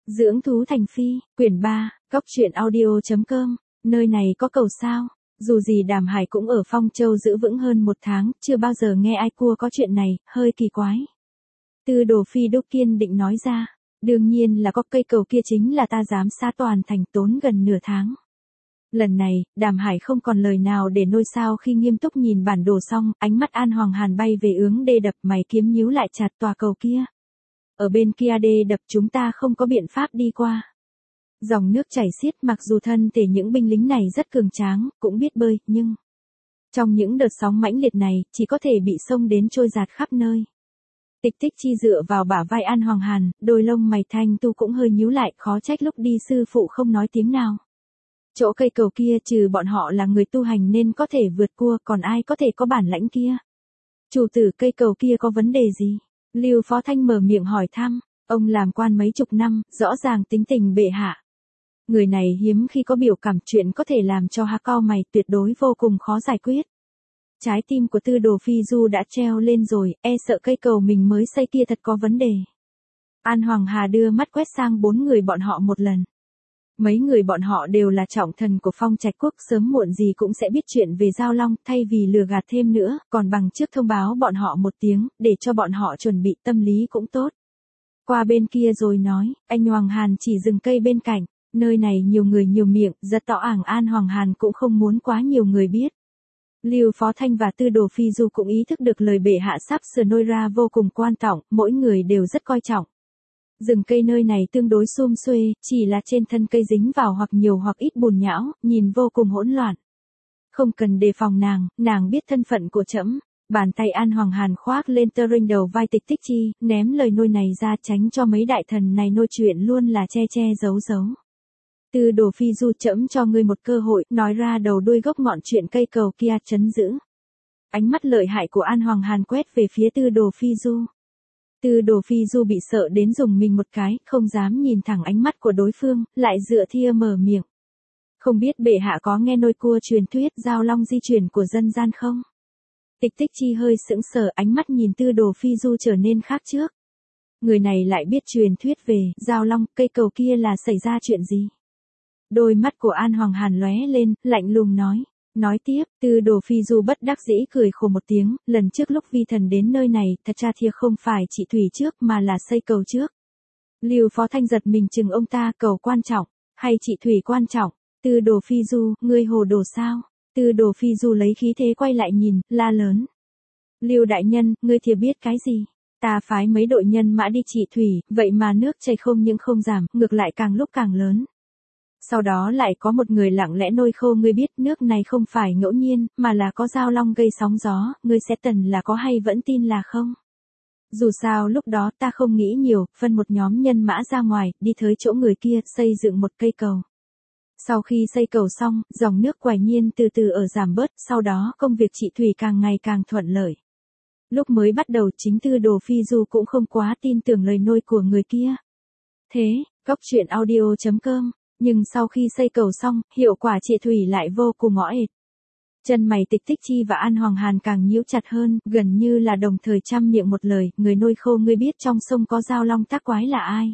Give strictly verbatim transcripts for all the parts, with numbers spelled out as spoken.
Dưỡng thú thành phi, quyển ba, cóc truyện audio.com, nơi này có cầu sao. Dù gì Đàm Hải cũng ở Phong Châu giữ vững hơn một tháng, chưa bao giờ nghe ai cua có chuyện này, hơi kỳ quái. Tư Đồ Phi Đô kiên định nói ra, đương nhiên là có cây cầu kia chính là ta dám xa toàn thành tốn gần nửa tháng. Lần này, Đàm Hải không còn lời nào để nôi sao khi nghiêm túc nhìn bản đồ xong, ánh mắt An Hoàng Hàn bay về hướng đê đập, mày kiếm nhíu lại chặt tòa cầu kia. Ở bên kia đê đập chúng ta không có biện pháp đi qua. Dòng nước chảy xiết, mặc dù thân thể những binh lính này rất cường tráng, cũng biết bơi, nhưng trong những đợt sóng mãnh liệt này, chỉ có thể bị sông đến trôi dạt khắp nơi. Tịch Tích Chi dựa vào bả vai An Hoàng Hàn, đôi lông mày thanh tu cũng hơi nhíu lại, khó trách lúc đi sư phụ không nói tiếng nào. Chỗ cây cầu kia trừ bọn họ là người tu hành nên có thể vượt qua, còn ai có thể có bản lãnh kia? Chủ tử cây cầu kia có vấn đề gì? Lưu Phó Thanh mở miệng hỏi thăm, ông làm quan mấy chục năm, rõ ràng tính tình bệ hạ. Người này hiếm khi có biểu cảm, chuyện có thể làm cho hắn cau mày tuyệt đối vô cùng khó giải quyết. Trái tim của Tư Đồ Phi Du đã treo lên rồi, e sợ cây cầu mình mới xây kia thật có vấn đề. An Hoàng Hà đưa mắt quét sang bốn người bọn họ một lần. Mấy người bọn họ đều là trọng thần của Phong Trạch Quốc, sớm muộn gì cũng sẽ biết chuyện về Giao Long, thay vì lừa gạt thêm nữa, còn bằng trước thông báo bọn họ một tiếng, để cho bọn họ chuẩn bị tâm lý cũng tốt. Qua bên kia rồi nói, anh Hoàng Hàn chỉ dừng cây bên cạnh, nơi này nhiều người nhiều miệng, rất tỏ ảng An Hoàng Hàn cũng không muốn quá nhiều người biết. Lưu Phó Thanh và Tư Đồ Phi Du cũng ý thức được lời bệ hạ sắp sửa nôi ra vô cùng quan trọng, mỗi người đều rất coi trọng. Rừng cây nơi này tương đối sum xuê, chỉ là trên thân cây dính vào hoặc nhiều hoặc ít bùn nhão, nhìn vô cùng hỗn loạn. Không cần đề phòng nàng, nàng biết thân phận của trẫm. Bàn tay An Hoàng Hàn khoác lên tơ rinh đầu vai Tịch Tích Chi, ném lời nôi này ra tránh cho mấy đại thần này nôi chuyện luôn là che che giấu giấu. Tư Đồ Phi Du, trẫm cho ngươi một cơ hội, nói ra đầu đuôi gốc ngọn chuyện cây cầu kia trấn giữ. Ánh mắt lợi hại của An Hoàng Hàn quét về phía Tư Đồ Phi Du. Tư Đồ Phi Du bị sợ đến dùng mình một cái, không dám nhìn thẳng ánh mắt của đối phương, lại dựa thia mở miệng. Không biết bệ hạ có nghe nôi cua truyền thuyết Giao Long di chuyển của dân gian không? Tịch Tích Chi hơi sững sờ, ánh mắt nhìn Tư Đồ Phi Du trở nên khác trước. Người này lại biết truyền thuyết về Giao Long, cây cầu kia là xảy ra chuyện gì? Đôi mắt của An Hoàng Hàn lóe lên, lạnh lùng nói. Nói tiếp, Tư Đồ Phi Du bất đắc dĩ cười khổ một tiếng, lần trước lúc vi thần đến nơi này, thật ra thia không phải chị Thủy trước mà là xây cầu trước. Lưu Phó Thanh giật mình chừng ông ta, cầu quan trọng, hay chị Thủy quan trọng? Tư Đồ Phi Du, ngươi hồ đồ sao? Tư Đồ Phi Du lấy khí thế quay lại nhìn, la lớn. Lưu đại nhân, ngươi thìa biết cái gì? Ta phái mấy đội nhân mã đi trị thủy, vậy mà nước chảy không những không giảm, ngược lại càng lúc càng lớn. Sau đó lại có một người lặng lẽ nôi khô, ngươi biết nước này không phải ngẫu nhiên, mà là có Giao Long gây sóng gió, ngươi sẽ tần là có hay vẫn tin là không? Dù sao lúc đó ta không nghĩ nhiều, phân một nhóm nhân mã ra ngoài, đi tới chỗ người kia, xây dựng một cây cầu. Sau khi xây cầu xong, dòng nước quả nhiên từ từ ở giảm bớt, sau đó công việc trị thủy càng ngày càng thuận lợi. Lúc mới bắt đầu chính Tư Đồ Phi Du cũng không quá tin tưởng lời nôi của người kia. Thế, cóc truyện audio.com, nhưng sau khi xây cầu xong, hiệu quả trị thủy lại vô cùng ngõ ệt. Chân mày Tịch Tích Chi và An Hoàng Hàn càng nhíu chặt hơn, gần như là đồng thời trăm miệng một lời, người nôi khô, ngươi biết trong sông có Giao Long tác quái là ai?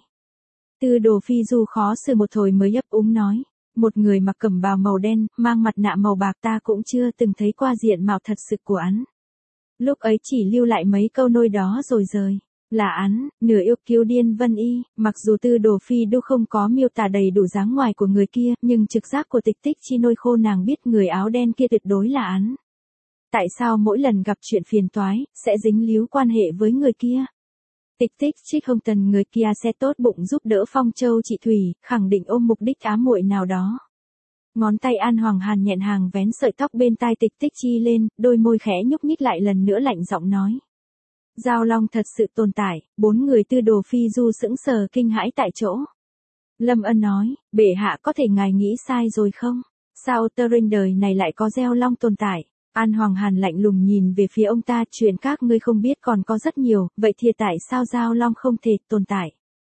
Tư Đồ Phi Du khó xử một hồi mới ấp úng nói. Một người mặc cẩm bào màu đen, mang mặt nạ màu bạc, ta cũng chưa từng thấy qua diện mạo thật sự của hắn. Lúc ấy chỉ lưu lại mấy câu nôi đó rồi rời. Là hắn, nửa yêu kiêu điên Vân Y, mặc dù Tư Đồ Phi Du không có miêu tả đầy đủ dáng ngoài của người kia, nhưng trực giác của Tịch Tích Chi nôi khô nàng biết người áo đen kia tuyệt đối là hắn. Tại sao mỗi lần gặp chuyện phiền toái, sẽ dính líu quan hệ với người kia? Tịch Tích Chi không tần người kia sẽ tốt bụng giúp đỡ Phong Châu trị thủy, khẳng định ôm mục đích ám muội nào đó. Ngón tay An Hoàng Hàn nhẹn hàng vén sợi tóc bên tai Tịch Tích Chi lên, đôi môi khẽ nhúc nhích lại lần nữa lạnh giọng nói. Giao Long thật sự tồn tại, bốn người Tư Đồ Phi Du sững sờ kinh hãi tại chỗ. Lâm Ân nói, bệ hạ có thể ngài nghĩ sai rồi không? Sao tơ rinh đời này lại có Giao Long tồn tại? An Hoàng Hàn lạnh lùng nhìn về phía ông ta, chuyện các ngươi không biết còn có rất nhiều, vậy thì tại sao Giao Long không thể tồn tại?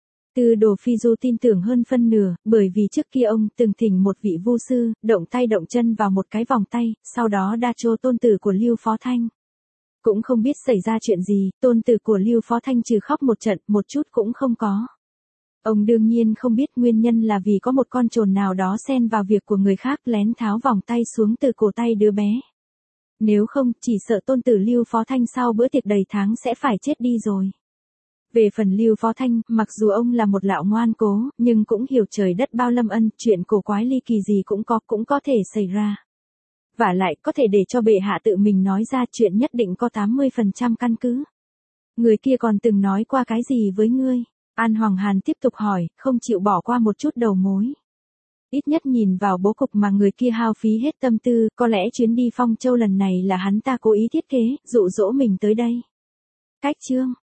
Tư Đồ Phi Du tin tưởng hơn phân nửa, bởi vì trước kia ông từng thỉnh một vị vu sư, động tay động chân vào một cái vòng tay, sau đó đa chô tôn tử của Lưu Phó Thanh. Cũng không biết xảy ra chuyện gì, tôn tử của Lưu Phó Thanh trừ khóc một trận, một chút cũng không có. Ông đương nhiên không biết nguyên nhân là vì có một con trồn nào đó xen vào việc của người khác lén tháo vòng tay xuống từ cổ tay đứa bé. Nếu không, chỉ sợ tôn tử Lưu Phó Thanh sau bữa tiệc đầy tháng sẽ phải chết đi rồi. Về phần Lưu Phó Thanh, mặc dù ông là một lão ngoan cố, nhưng cũng hiểu trời đất bao lâm ân, chuyện cổ quái ly kỳ gì cũng có, cũng có thể xảy ra. Vả lại, có thể để cho bệ hạ tự mình nói ra chuyện nhất định có tám mươi phần trăm căn cứ. Người kia còn từng nói qua cái gì với ngươi? An Hoàng Hàn tiếp tục hỏi, không chịu bỏ qua một chút đầu mối. Ít nhất nhìn vào bố cục mà người kia hao phí hết tâm tư, có lẽ chuyến đi Phong Châu lần này là hắn ta cố ý thiết kế, dụ dỗ mình tới đây. Cách chương